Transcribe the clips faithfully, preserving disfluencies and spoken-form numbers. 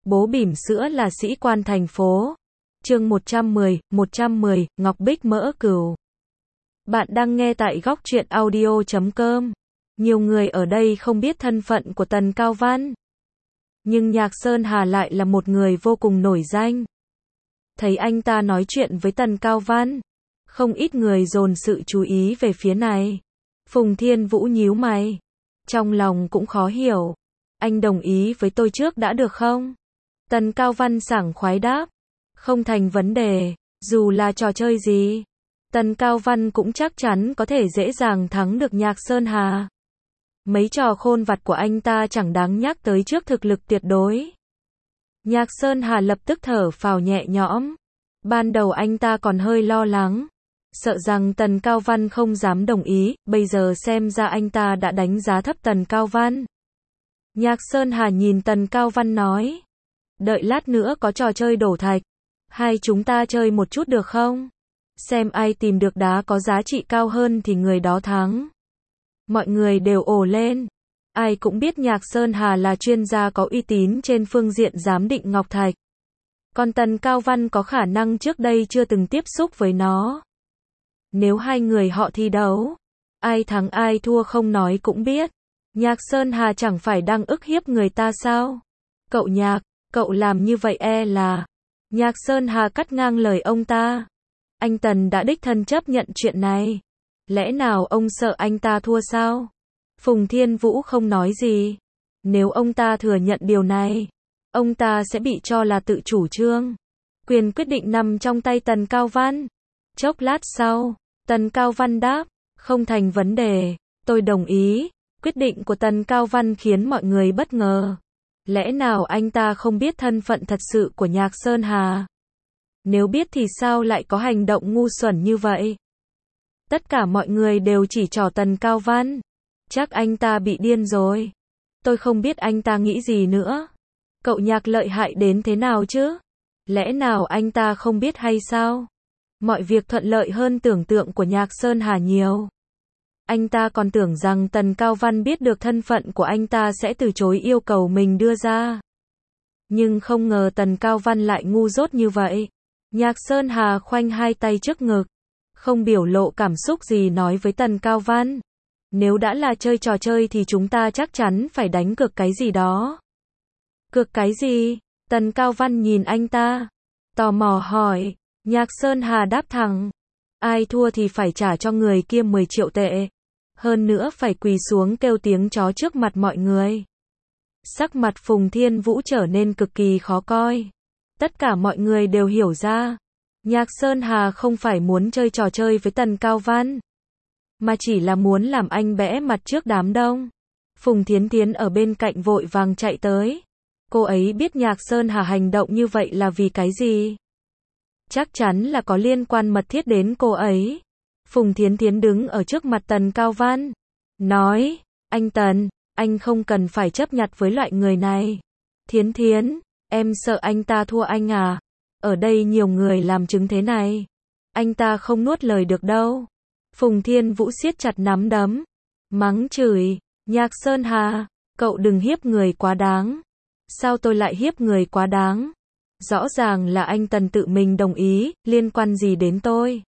Bố bỉm sữa là sĩ quan thành phố. Chương một trăm mười, một trăm mười, Ngọc Bích mỡ cừu. Bạn đang nghe tại góc truyện audio chấm com. Nhiều người ở đây không biết thân phận của Tần Cao Văn. Nhưng Nhạc Sơn Hà lại là một người vô cùng nổi danh. Thấy anh ta nói chuyện với Tần Cao Văn, không ít người dồn sự chú ý về phía này. Phùng Thiên Vũ nhíu mày. Trong lòng cũng khó hiểu. Anh đồng ý với tôi trước đã được không? Tần Cao Văn sảng khoái đáp. Không thành vấn đề, dù là trò chơi gì. Tần Cao Văn cũng chắc chắn có thể dễ dàng thắng được Nhạc Sơn Hà. Mấy trò khôn vặt của anh ta chẳng đáng nhắc tới trước thực lực tuyệt đối. Nhạc Sơn Hà lập tức thở phào nhẹ nhõm. Ban đầu anh ta còn hơi lo lắng, sợ rằng Tần Cao Văn không dám đồng ý, bây giờ xem ra anh ta đã đánh giá thấp Tần Cao Văn. Nhạc Sơn Hà nhìn Tần Cao Văn nói, đợi lát nữa có trò chơi đổ thạch, hai chúng ta chơi một chút được không? Xem ai tìm được đá có giá trị cao hơn thì người đó thắng. Mọi người đều ồ lên. Ai cũng biết Nhạc Sơn Hà là chuyên gia có uy tín trên phương diện giám định ngọc thạch. Còn Tần Cao Văn có khả năng trước đây chưa từng tiếp xúc với nó. Nếu hai người họ thi đấu, ai thắng ai thua không nói cũng biết. Nhạc Sơn Hà chẳng phải đang ức hiếp người ta sao? Cậu Nhạc, cậu làm như vậy e là... Nhạc Sơn Hà cắt ngang lời ông ta. Anh Tần đã đích thân chấp nhận chuyện này. Lẽ nào ông sợ anh ta thua sao? Phùng Thiên Vũ không nói gì. Nếu ông ta thừa nhận điều này, ông ta sẽ bị cho là tự chủ trương. Quyền quyết định nằm trong tay Tần Cao Văn. Chốc lát sau, Tần Cao Văn đáp, không thành vấn đề, tôi đồng ý. Quyết định của Tần Cao Văn khiến mọi người bất ngờ. Lẽ nào anh ta không biết thân phận thật sự của Nhạc Sơn Hà? Nếu biết thì sao lại có hành động ngu xuẩn như vậy? Tất cả mọi người đều chỉ trỏ Tần Cao Văn. Chắc anh ta bị điên rồi. Tôi không biết anh ta nghĩ gì nữa. Cậu Nhạc lợi hại đến thế nào chứ? Lẽ nào anh ta không biết hay sao? Mọi việc thuận lợi hơn tưởng tượng của Nhạc Sơn Hà nhiều. Anh ta còn tưởng rằng Tần Cao Văn biết được thân phận của anh ta sẽ từ chối yêu cầu mình đưa ra. Nhưng không ngờ Tần Cao Văn lại ngu dốt như vậy. Nhạc Sơn Hà khoanh hai tay trước ngực, không biểu lộ cảm xúc gì nói với Tần Cao Văn. Nếu đã là chơi trò chơi thì chúng ta chắc chắn phải đánh cược cái gì đó. Cược cái gì? Tần Cao Văn nhìn anh ta, tò mò hỏi. Nhạc Sơn Hà đáp thẳng, ai thua thì phải trả cho người kia mười triệu tệ. Hơn nữa phải quỳ xuống kêu tiếng chó trước mặt mọi người. Sắc mặt Phùng Thiên Vũ trở nên cực kỳ khó coi. Tất cả mọi người đều hiểu ra. Nhạc Sơn Hà không phải muốn chơi trò chơi với Tần Cao Văn, mà chỉ là muốn làm anh bẽ mặt trước đám đông. Phùng Thiến Thiến ở bên cạnh vội vàng chạy tới. Cô ấy biết Nhạc Sơn Hà hành động như vậy là vì cái gì? Chắc chắn là có liên quan mật thiết đến cô ấy. Phùng Thiến Thiến đứng ở trước mặt Tần Cao Văn, nói, anh Tần, anh không cần phải chấp nhặt với loại người này. Thiến Thiến, em sợ anh ta thua anh à? Ở đây nhiều người làm chứng thế này. Anh ta không nuốt lời được đâu. Phùng Thiên Vũ siết chặt nắm đấm, mắng chửi, Nhạc Sơn Hà, cậu đừng hiếp người quá đáng. Sao tôi lại hiếp người quá đáng? Rõ ràng là anh Tần tự mình đồng ý, liên quan gì đến tôi?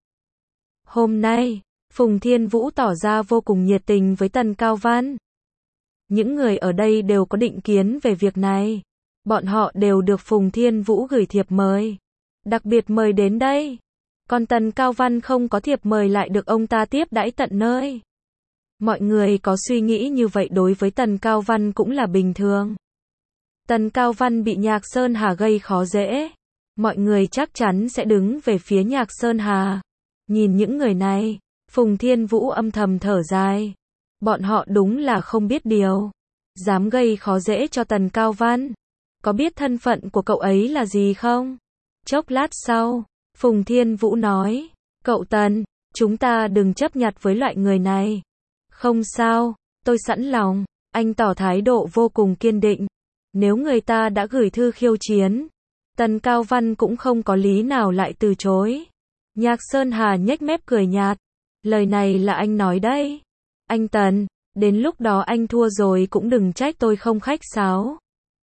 Hôm nay, Phùng Thiên Vũ tỏ ra vô cùng nhiệt tình với Tần Cao Văn. Những người ở đây đều có định kiến về việc này. Bọn họ đều được Phùng Thiên Vũ gửi thiệp mời, đặc biệt mời đến đây. Còn Tần Cao Văn không có thiệp mời lại được ông ta tiếp đãi tận nơi. Mọi người có suy nghĩ như vậy đối với Tần Cao Văn cũng là bình thường. Tần Cao Văn bị Nhạc Sơn Hà gây khó dễ. Mọi người chắc chắn sẽ đứng về phía Nhạc Sơn Hà. Nhìn những người này, Phùng Thiên Vũ âm thầm thở dài. Bọn họ đúng là không biết điều. Dám gây khó dễ cho Tần Cao Văn. Có biết thân phận của cậu ấy là gì không? Chốc lát sau, Phùng Thiên Vũ nói, cậu Tần, chúng ta đừng chấp nhặt với loại người này. Không sao, tôi sẵn lòng. Anh tỏ thái độ vô cùng kiên định. Nếu người ta đã gửi thư khiêu chiến, Tần Cao Văn cũng không có lý nào lại từ chối. Nhạc Sơn Hà nhếch mép cười nhạt. Lời này là anh nói đấy. Anh Tần, đến lúc đó anh thua rồi cũng đừng trách tôi không khách sáo.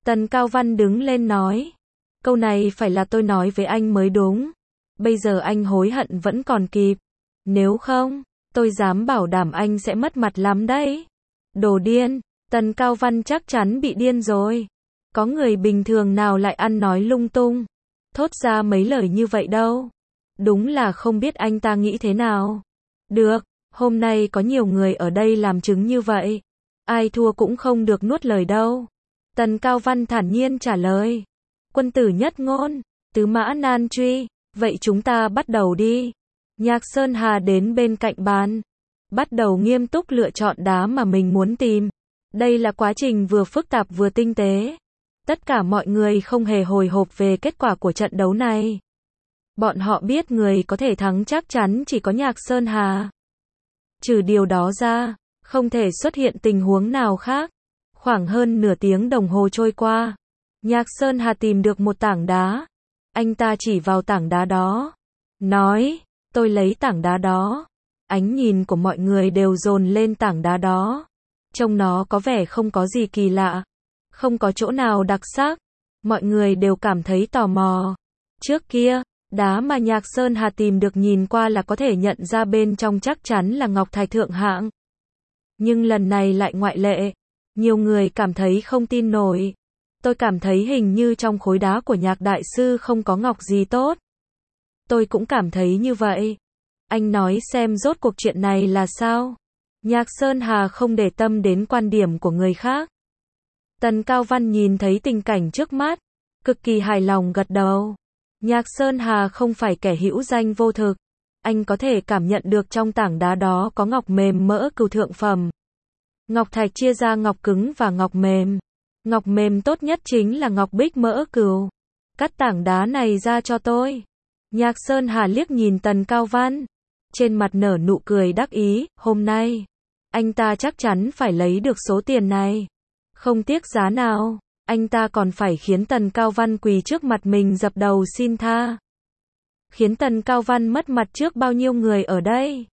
Tần Cao Văn đứng lên nói. Câu này phải là tôi nói với anh mới đúng. Bây giờ anh hối hận vẫn còn kịp. Nếu không, tôi dám bảo đảm anh sẽ mất mặt lắm đấy. Đồ điên, Tần Cao Văn chắc chắn bị điên rồi. Có người bình thường nào lại ăn nói lung tung, thốt ra mấy lời như vậy đâu. Đúng là không biết anh ta nghĩ thế nào. Được, hôm nay có nhiều người ở đây làm chứng như vậy. Ai thua cũng không được nuốt lời đâu. Tần Cao Văn thản nhiên trả lời. Quân tử nhất ngôn, tứ mã nan truy. Vậy chúng ta bắt đầu đi. Nhạc Sơn Hà đến bên cạnh bàn, bắt đầu nghiêm túc lựa chọn đá mà mình muốn tìm. Đây là quá trình vừa phức tạp vừa tinh tế. Tất cả mọi người không hề hồi hộp về kết quả của trận đấu này. Bọn họ biết người có thể thắng chắc chắn chỉ có Nhạc Sơn Hà. Trừ điều đó ra, không thể xuất hiện tình huống nào khác. Khoảng hơn nửa tiếng đồng hồ trôi qua, Nhạc Sơn Hà tìm được một tảng đá. Anh ta chỉ vào tảng đá đó, nói, tôi lấy tảng đá đó. Ánh nhìn của mọi người đều dồn lên tảng đá đó. Trông nó có vẻ không có gì kỳ lạ, không có chỗ nào đặc sắc. Mọi người đều cảm thấy tò mò. Trước kia, đá mà Nhạc Sơn Hà tìm được nhìn qua là có thể nhận ra bên trong chắc chắn là ngọc thạch thượng hạng. Nhưng lần này lại ngoại lệ. Nhiều người cảm thấy không tin nổi. Tôi cảm thấy hình như trong khối đá của Nhạc đại sư không có ngọc gì tốt. Tôi cũng cảm thấy như vậy. Anh nói xem rốt cuộc chuyện này là sao? Nhạc Sơn Hà không để tâm đến quan điểm của người khác. Tần Cao Văn nhìn thấy tình cảnh trước mắt, cực kỳ hài lòng gật đầu. Nhạc Sơn Hà không phải kẻ hữu danh vô thực. Anh có thể cảm nhận được trong tảng đá đó có ngọc mềm mỡ cửu thượng phẩm. Ngọc thạch chia ra ngọc cứng và ngọc mềm. Ngọc mềm tốt nhất chính là ngọc bích mỡ cửu. Cắt tảng đá này ra cho tôi. Nhạc Sơn Hà liếc nhìn Tần Cao Văn. Trên mặt nở nụ cười đắc ý, hôm nay, anh ta chắc chắn phải lấy được số tiền này. Không tiếc giá nào, anh ta còn phải khiến Tần Cao Văn quỳ trước mặt mình dập đầu xin tha. Khiến Tần Cao Văn mất mặt trước bao nhiêu người ở đây.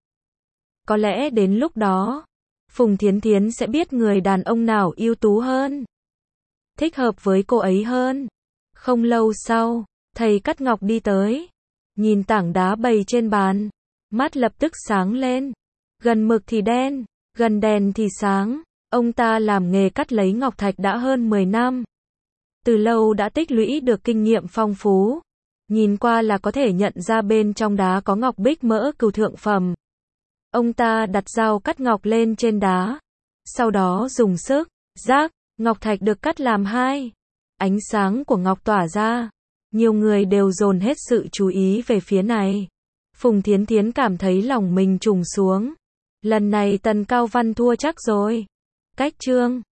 Có lẽ đến lúc đó, Phùng Thiến Thiến sẽ biết người đàn ông nào ưu tú hơn, thích hợp với cô ấy hơn. Không lâu sau, thầy cắt ngọc đi tới, nhìn tảng đá bày trên bàn, mắt lập tức sáng lên. Gần mực thì đen, gần đèn thì sáng. Ông ta làm nghề cắt lấy ngọc thạch đã hơn mười năm. Từ lâu đã tích lũy được kinh nghiệm phong phú. Nhìn qua là có thể nhận ra bên trong đá có ngọc bích mỡ cửu thượng phẩm. Ông ta đặt dao cắt ngọc lên trên đá. Sau đó dùng sức, rác, ngọc thạch được cắt làm hai. Ánh sáng của ngọc tỏa ra. Nhiều người đều dồn hết sự chú ý về phía này. Phùng Thiến Thiến cảm thấy lòng mình trùng xuống. Lần này Tần Cao Văn thua chắc rồi. Cách chương